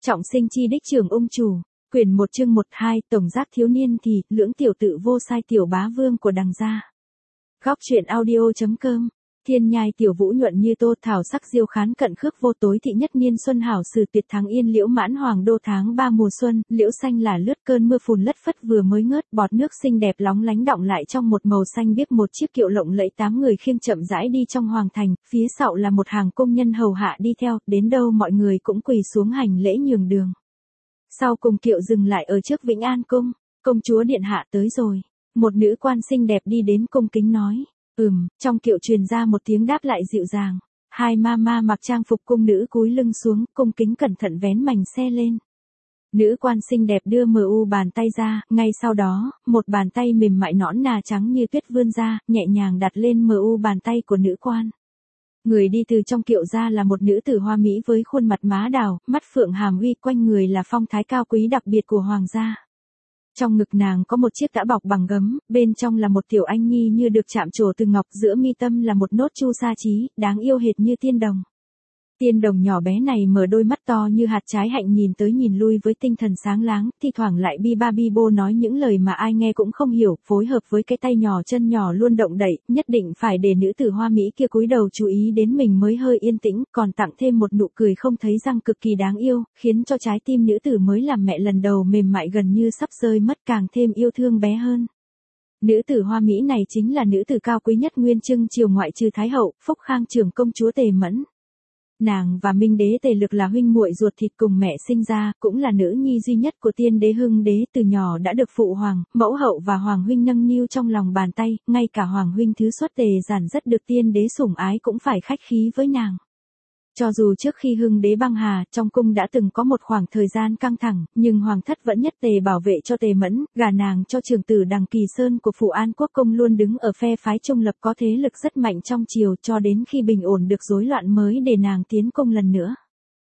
Trọng sinh chi đích trưởng ung chủ, quyển 1 chương 1-2, tổng giác thiếu niên thì, lưỡng tiểu tự vô sai tiểu bá vương của đằng gia. Góc truyện audio.com, thiên nhai tiểu vũ nhuận như tô thảo sắc diêu khán cận khước vô tối thị nhất niên xuân hảo sử tuyệt thắng yên liễu mãn hoàng đô tháng 3 mùa xuân, liễu xanh là lướt cơn mưa phùn lất phất vừa mới ngớt bọt nước xinh đẹp lóng lánh đọng lại trong một màu xanh biếc một chiếc kiệu lộng lẫy 8 người khiêng chậm rãi đi trong hoàng thành, phía sau là một hàng công nhân hầu hạ đi theo, đến đâu mọi người cũng quỳ xuống hành lễ nhường đường. Sau cùng kiệu dừng lại ở trước Vĩnh An cung, công chúa điện hạ tới rồi. Một nữ quan xinh đẹp đi đến cung kính nói, trong kiệu truyền ra một tiếng đáp lại dịu dàng. Hai ma mặc trang phục cung nữ cúi lưng xuống, cung kính cẩn thận vén mành xe lên. Nữ quan xinh đẹp đưa bàn tay ra, ngay sau đó, một bàn tay mềm mại nõn nà trắng như tuyết vươn ra, nhẹ nhàng đặt lên bàn tay của nữ quan. Người đi từ trong kiệu ra là một nữ tử hoa mỹ với khuôn mặt má đào, mắt phượng hàm uy, quanh người là phong thái cao quý đặc biệt của hoàng gia. Trong ngực nàng có một chiếc tã bọc bằng gấm, bên trong là một tiểu anh nhi như được chạm trổ từ ngọc, giữa mi tâm là một nốt chu sa trí, đáng yêu hệt như tiên đồng. Tiên đồng nhỏ bé này mở đôi mắt to như hạt trái hạnh nhìn tới nhìn lui với tinh thần sáng láng, thi thoảng lại bi ba bi bô nói những lời mà ai nghe cũng không hiểu, phối hợp với cái tay nhỏ chân nhỏ luôn động đậy, nhất định phải để nữ tử hoa mỹ kia cúi đầu chú ý đến mình mới hơi yên tĩnh, còn tặng thêm một nụ cười không thấy răng cực kỳ đáng yêu, khiến cho trái tim nữ tử mới làm mẹ lần đầu mềm mại gần như sắp rơi mất càng thêm yêu thương bé hơn. Nữ tử hoa mỹ này chính là nữ tử cao quý nhất Nguyên Trưng triều ngoại trừ Thái hậu, Phúc Khang trưởng công chúa Tề Mẫn. Nàng và Minh đế Tề Lực là huynh muội ruột thịt cùng mẹ sinh ra, cũng là nữ nhi duy nhất của tiên đế Hưng đế, từ nhỏ đã được phụ hoàng, mẫu hậu và hoàng huynh nâng niu trong lòng bàn tay, ngay cả hoàng huynh thứ xuất Tề Giản rất được tiên đế sủng ái cũng phải khách khí với nàng. Cho dù trước khi Hưng đế băng hà, trong cung đã từng có một khoảng thời gian căng thẳng, nhưng hoàng thất vẫn nhất tề bảo vệ cho Tề Mẫn, gả nàng cho trưởng tử Đằng Kỳ Sơn của Phủ An Quốc công luôn đứng ở phe phái trung lập có thế lực rất mạnh trong triều, cho đến khi bình ổn được rối loạn mới để nàng tiến cung lần nữa.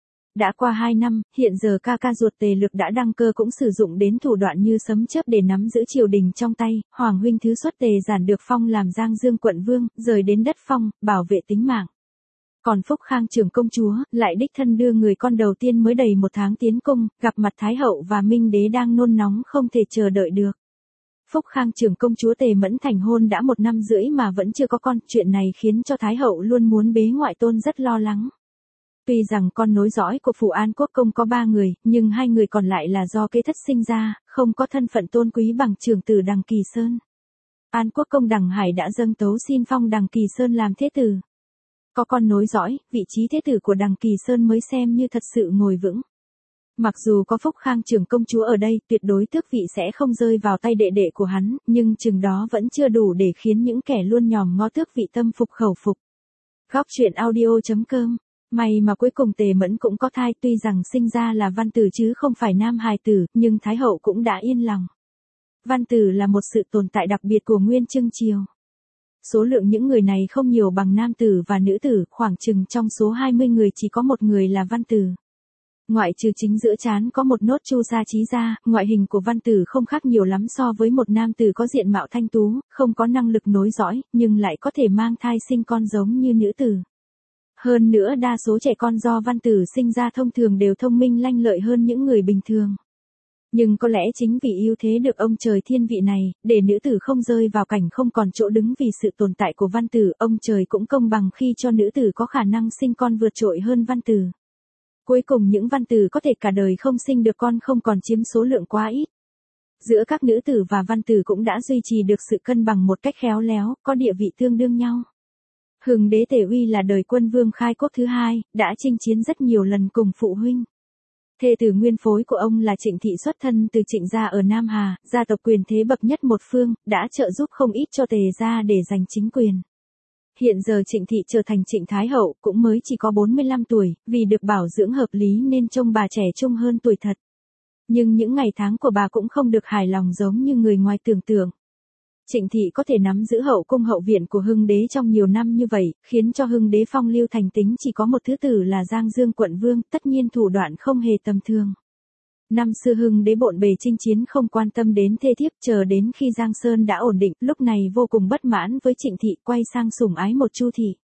Đã qua 2 năm, hiện giờ ca ruột Tề Lực đã đăng cơ cũng sử dụng đến thủ đoạn như sấm chớp để nắm giữ triều đình trong tay, hoàng huynh thứ xuất Tề Giản được phong làm Giang Dương quận vương, rời đến đất phong, bảo vệ tính mạng. Còn Phúc Khang trưởng công chúa, lại đích thân đưa người con đầu tiên mới đầy 1 tháng tiến cung, gặp mặt Thái hậu và Minh đế đang nôn nóng không thể chờ đợi được. Phúc Khang trưởng công chúa Tề Mẫn thành hôn đã 1 năm rưỡi mà vẫn chưa có con, chuyện này khiến cho Thái hậu luôn muốn bế ngoại tôn rất lo lắng. Tuy rằng con nối dõi của Phủ An Quốc công có 3 người, nhưng 2 người còn lại là do kế thất sinh ra, không có thân phận tôn quý bằng trưởng tử Đằng Kỳ Sơn. An Quốc công Đằng Hải đã dâng tấu xin phong Đằng Kỳ Sơn làm thế tử. Có con nối dõi, vị trí thế tử của Đằng Kỳ Sơn mới xem như thật sự ngồi vững. Mặc dù có Phúc Khang trưởng công chúa ở đây, tuyệt đối tước vị sẽ không rơi vào tay đệ đệ của hắn, nhưng chừng đó vẫn chưa đủ để khiến những kẻ luôn nhòm ngó tước vị tâm phục khẩu phục. Góc truyện audio.com, may mà cuối cùng Tề Mẫn cũng có thai, tuy rằng sinh ra là văn tử chứ không phải nam hài tử, nhưng Thái hậu cũng đã yên lòng. Văn tử là một sự tồn tại đặc biệt của Nguyên Trưng triều. Số lượng những người này không nhiều bằng nam tử và nữ tử, khoảng chừng trong số 20 người chỉ có 1 người là văn tử. Ngoại trừ chính giữa trán có một nốt chu sa trí ra, ngoại hình của văn tử không khác nhiều lắm so với một nam tử có diện mạo thanh tú, không có năng lực nối dõi, nhưng lại có thể mang thai sinh con giống như nữ tử. Hơn nữa đa số trẻ con do văn tử sinh ra thông thường đều thông minh lanh lợi hơn những người bình thường. Nhưng có lẽ chính vì ưu thế được ông trời thiên vị này, để nữ tử không rơi vào cảnh không còn chỗ đứng vì sự tồn tại của văn tử, ông trời cũng công bằng khi cho nữ tử có khả năng sinh con vượt trội hơn văn tử. Cuối cùng những văn tử có thể cả đời không sinh được con không còn chiếm số lượng quá ít. Giữa các nữ tử và văn tử cũng đã duy trì được sự cân bằng một cách khéo léo, có địa vị tương đương nhau. Hưng đế Tề Uy là đời quân vương khai quốc thứ 2, đã chinh chiến rất nhiều lần cùng phụ huynh. Thê tử nguyên phối của ông là Trịnh thị xuất thân từ Trịnh gia ở Nam Hà, gia tộc quyền thế bậc nhất một phương, đã trợ giúp không ít cho Tề gia để giành chính quyền. Hiện giờ Trịnh thị trở thành Trịnh Thái hậu, cũng mới chỉ có 45 tuổi, vì được bảo dưỡng hợp lý nên trông bà trẻ trung hơn tuổi thật. Nhưng những ngày tháng của bà cũng không được hài lòng giống như người ngoài tưởng tượng. Trịnh thị có thể nắm giữ hậu cung hậu viện của Hưng đế trong nhiều năm như vậy, khiến cho Hưng đế phong lưu thành tính chỉ có một thứ tử là Giang Dương quận vương, tất nhiên thủ đoạn không hề tầm thường. Năm xưa Hưng đế bộn bề chinh chiến không quan tâm đến thê thiếp, chờ đến khi Giang Sơn đã ổn định, lúc này vô cùng bất mãn với Trịnh thị, quay sang sủng ái một Chu thị.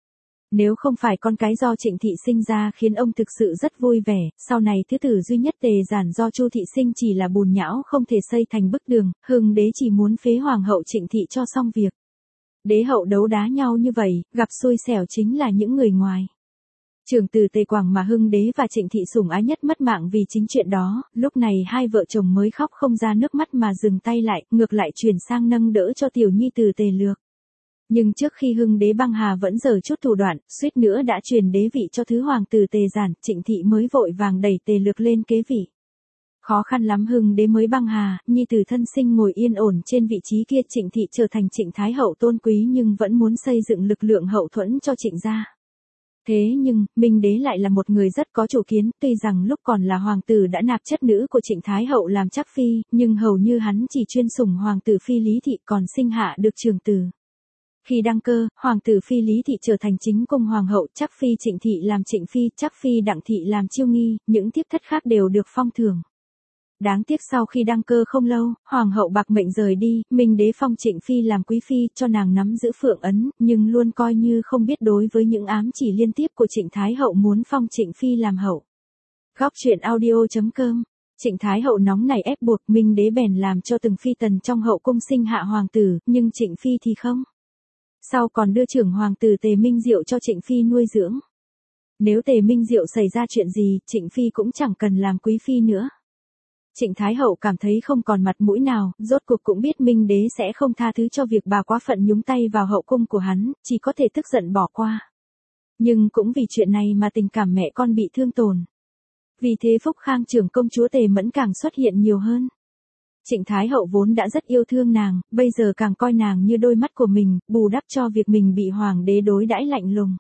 Nếu không phải con cái do Trịnh Thị sinh ra khiến ông thực sự rất vui vẻ, sau này thứ tử duy nhất Tề Giản do Chu Thị sinh chỉ là bùn nhão không thể xây thành bức tường, Hưng đế chỉ muốn phế hoàng hậu Trịnh Thị cho xong việc. Đế hậu đấu đá nhau như vậy, gặp xui xẻo chính là những người ngoài. Trưởng tử Tề Quảng mà Hưng đế và Trịnh Thị sủng ái nhất mất mạng vì chính chuyện đó, lúc này hai vợ chồng mới khóc không ra nước mắt mà dừng tay lại, ngược lại chuyển sang nâng đỡ cho tiểu nhi tử Tề Lược. Nhưng trước khi Hưng đế băng hà vẫn giở chút thủ đoạn, suýt nữa đã truyền đế vị cho thứ hoàng tử Tề Giản, Trịnh Thị mới vội vàng đẩy Tề Lược lên kế vị. Khó khăn lắm Hưng đế mới băng hà, nhi tử thân sinh ngồi yên ổn trên vị trí kia, Trịnh Thị trở thành Trịnh Thái hậu tôn quý nhưng vẫn muốn xây dựng lực lượng hậu thuẫn cho Trịnh gia. Thế nhưng, Minh đế lại là một người rất có chủ kiến, tuy rằng lúc còn là hoàng tử đã nạp chất nữ của Trịnh Thái hậu làm chắc phi, nhưng hầu như hắn chỉ chuyên sủng hoàng tử phi Lý Thị còn sinh hạ được trưởng tử. Khi đăng cơ, hoàng tử phi Lý Thị trở thành chính cung hoàng hậu, chắc phi Trịnh Thị làm Trịnh phi, chắc phi Đặng Thị làm chiêu nghi, những thiếp thất khác đều được phong thưởng. Đáng tiếc sau khi đăng cơ không lâu, hoàng hậu bạc mệnh rời đi, Minh đế phong Trịnh phi làm quý phi, cho nàng nắm giữ phượng ấn, nhưng luôn coi như không biết đối với những ám chỉ liên tiếp của Trịnh Thái hậu muốn phong Trịnh phi làm hậu. Góc truyện audio.com. Trịnh Thái hậu nóng nảy ép buộc Minh đế bèn làm cho từng phi tần trong hậu cung sinh hạ hoàng tử, nhưng Trịnh phi thì không. Sau còn đưa trưởng hoàng tử Tề Minh Diệu cho Trịnh phi nuôi dưỡng. Nếu Tề Minh Diệu xảy ra chuyện gì, Trịnh phi cũng chẳng cần làm quý phi nữa. Trịnh Thái hậu cảm thấy không còn mặt mũi nào, rốt cuộc cũng biết Minh đế sẽ không tha thứ cho việc bà quá phận nhúng tay vào hậu cung của hắn, chỉ có thể tức giận bỏ qua. Nhưng cũng vì chuyện này mà tình cảm mẹ con bị thương tổn. Vì thế Phúc Khang trưởng công chúa Tề Mẫn càng xuất hiện nhiều hơn. Trịnh Thái hậu vốn đã rất yêu thương nàng, bây giờ càng coi nàng như đôi mắt của mình, bù đắp cho việc mình bị hoàng đế đối đãi lạnh lùng.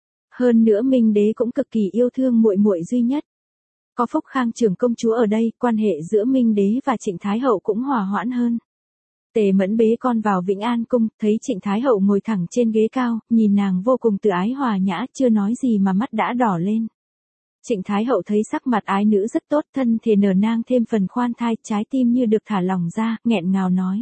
Hơn nữa Minh đế cũng cực kỳ yêu thương muội muội duy nhất. Có Phúc Khang trưởng công chúa ở đây, quan hệ giữa Minh đế và Trịnh Thái hậu cũng hòa hoãn hơn. Tề Mẫn bế con vào Vĩnh An cung, thấy Trịnh Thái hậu ngồi thẳng trên ghế cao, nhìn nàng vô cùng từ ái hòa nhã, chưa nói gì mà mắt đã đỏ lên. Trịnh Thái hậu thấy sắc mặt ái nữ rất tốt, thân thể nở nang thêm phần khoan thai, trái tim như được thả lỏng ra, nghẹn ngào nói.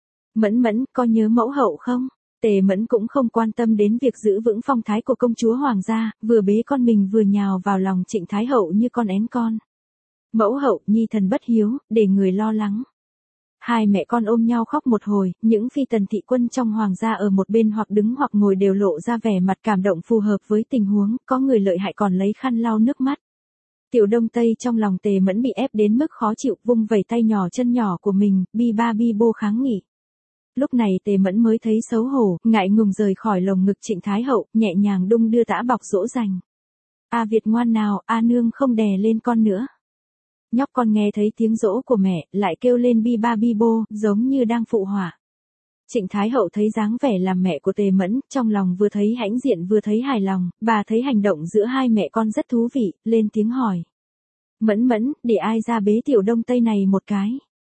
Mẫn Mẫn, có nhớ mẫu hậu không? Tề Mẫn cũng không quan tâm đến việc giữ vững phong thái của công chúa hoàng gia, vừa bế con mình vừa nhào vào lòng Trịnh Thái hậu như con én con. Mẫu hậu, nhi thần bất hiếu, để người lo lắng. Hai mẹ con ôm nhau khóc một hồi, những phi tần thị quân trong hoàng gia ở một bên hoặc đứng hoặc ngồi đều lộ ra vẻ mặt cảm động phù hợp với tình huống, có người lợi hại còn lấy khăn lau nước mắt. Tiểu Đông Tây trong lòng Tề Mẫn bị ép đến mức khó chịu, vung vẩy tay nhỏ chân nhỏ của mình, bi ba bi bô kháng nghị. Lúc này Tề Mẫn mới thấy xấu hổ, ngại ngùng rời khỏi lồng ngực Trịnh Thái hậu, nhẹ nhàng đung đưa tã bọc dỗ dành. A Việt ngoan nào, A nương không đè lên con nữa. Nhóc con nghe thấy tiếng dỗ của mẹ, lại kêu lên bi ba bi bô, giống như đang phụ họa. Trịnh Thái hậu thấy dáng vẻ làm mẹ của Tề Mẫn, trong lòng vừa thấy hãnh diện vừa thấy hài lòng, bà thấy hành động giữa hai mẹ con rất thú vị, lên tiếng hỏi. Mẫn Mẫn, để ai ra bế Tiểu Đông Tây này một cái?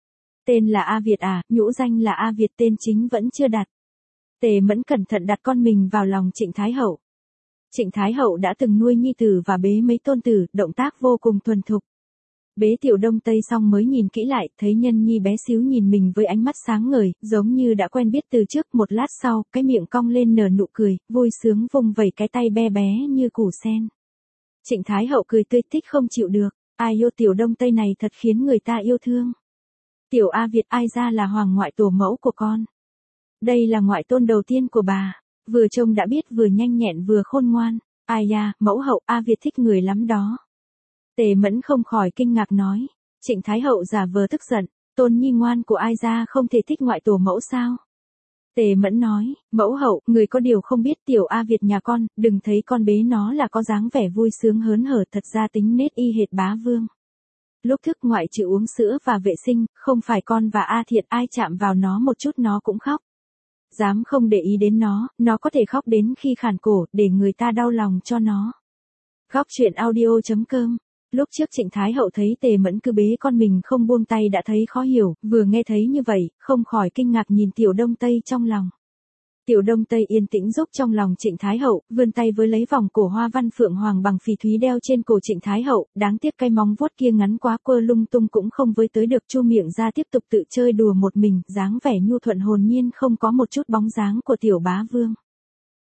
Tên là A Việt à, nhũ danh là A Việt, tên chính vẫn chưa đặt. Tề Mẫn cẩn thận đặt con mình vào lòng Trịnh Thái hậu. Trịnh Thái hậu đã từng nuôi nhi tử và bế mấy tôn tử, động tác vô cùng thuần thục. Bế Tiểu Đông Tây xong mới nhìn kỹ lại, thấy nhân nhi bé xíu nhìn mình với ánh mắt sáng ngời, giống như đã quen biết từ trước. Một lát sau, cái miệng cong lên nở nụ cười, vui sướng vung vẩy cái tay be bé như củ sen. Trịnh Thái hậu cười tươi thích không chịu được, ai yêu Tiểu Đông Tây này thật khiến người ta yêu thương. Tiểu A Việt ai ra là hoàng ngoại tổ mẫu của con. Đây là ngoại tôn đầu tiên của bà, vừa trông đã biết vừa nhanh nhẹn vừa khôn ngoan. Ai da, mẫu hậu A Việt thích người lắm đó. Tề Mẫn không khỏi kinh ngạc nói. Trịnh Thái hậu giả vờ tức giận, tôn nhi ngoan của ai ra không thể thích ngoại tổ mẫu sao? Tề Mẫn nói, mẫu hậu, người có điều không biết Tiểu A Việt nhà con, đừng thấy con bế nó là có dáng vẻ vui sướng hớn hở, thật ra tính nết y hệt bá vương. Lúc thức ngoại trừ uống sữa và vệ sinh, không phải con và A Thiện ai chạm vào nó một chút nó cũng khóc. Dám không để ý đến nó có thể khóc đến khi khản cổ, để người ta đau lòng cho nó. Góc truyện audio.com. Lúc trước Trịnh Thái hậu thấy Tề Mẫn cứ bế con mình không buông tay đã thấy khó hiểu, vừa nghe thấy như vậy, không khỏi kinh ngạc nhìn Tiểu Đông Tây trong lòng. Tiểu Đông Tây yên tĩnh giúp trong lòng Trịnh Thái hậu, vươn tay với lấy vòng cổ hoa văn phượng hoàng bằng phỉ thúy đeo trên cổ Trịnh Thái hậu, đáng tiếc cái móng vuốt kia ngắn quá quơ lung tung cũng không với tới được, chu miệng ra tiếp tục tự chơi đùa một mình, dáng vẻ nhu thuận hồn nhiên không có một chút bóng dáng của tiểu bá vương.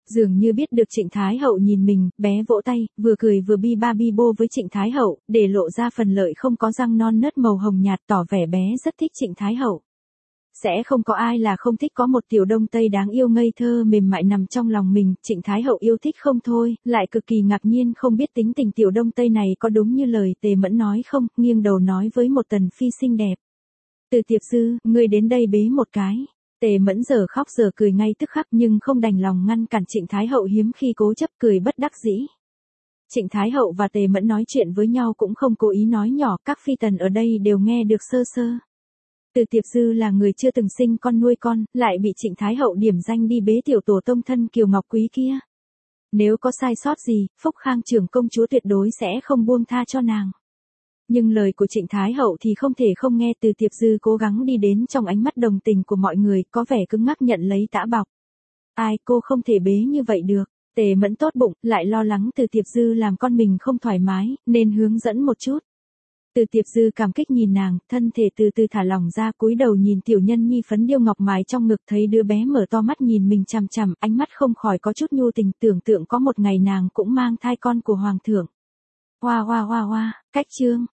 Dường như biết được Trịnh Thái Hậu nhìn mình, bé vỗ tay, vừa cười vừa bi ba bi bô với Trịnh Thái Hậu, để lộ ra phần lợi không có răng non nớt màu hồng nhạt, tỏ vẻ bé rất thích Trịnh Thái Hậu. Sẽ không có ai là không thích có một tiểu đông tây đáng yêu ngây thơ mềm mại nằm trong lòng mình, Trịnh Thái Hậu yêu thích không thôi, lại cực kỳ ngạc nhiên không biết tính tình tiểu đông tây này có đúng như lời Tề Mẫn nói không, nghiêng đầu nói với một Tần Phi xinh đẹp. Từ Tiệp Dư, ngươi đến đây bế một cái. Tề Mẫn giờ khóc giờ cười ngay tức khắc nhưng không đành lòng ngăn cản Trịnh Thái Hậu hiếm khi cố chấp cười bất đắc dĩ. Trịnh Thái Hậu và Tề Mẫn nói chuyện với nhau cũng không cố ý nói nhỏ, các phi tần ở đây đều nghe được sơ sơ. Từ Tiệp Dư là người chưa từng sinh con nuôi con, lại bị Trịnh Thái Hậu điểm danh đi bế tiểu tổ tông thân Kiều Ngọc Quý kia. Nếu có sai sót gì, Phúc Khang trưởng công chúa tuyệt đối sẽ không buông tha cho nàng. Nhưng lời của Trịnh Thái Hậu thì không thể không nghe. Từ Tiệp Dư cố gắng đi đến trong ánh mắt đồng tình của mọi người, có vẻ cứng ngắc nhận lấy tã bọc. Ai, cô không thể bế như vậy được. Tề Mẫn tốt bụng, lại lo lắng Từ Tiệp Dư làm con mình không thoải mái, nên hướng dẫn một chút. Từ Tiệp Dư cảm kích nhìn nàng, thân thể từ từ thả lỏng ra, cúi đầu nhìn tiểu nhân nhi phấn điêu ngọc mài trong ngực, thấy đứa bé mở to mắt nhìn mình chằm chằm, ánh mắt không khỏi có chút nhu tình, tưởng tượng có một ngày nàng cũng mang thai con của hoàng thượng. Hoa hoa hoa hoa, cách chương.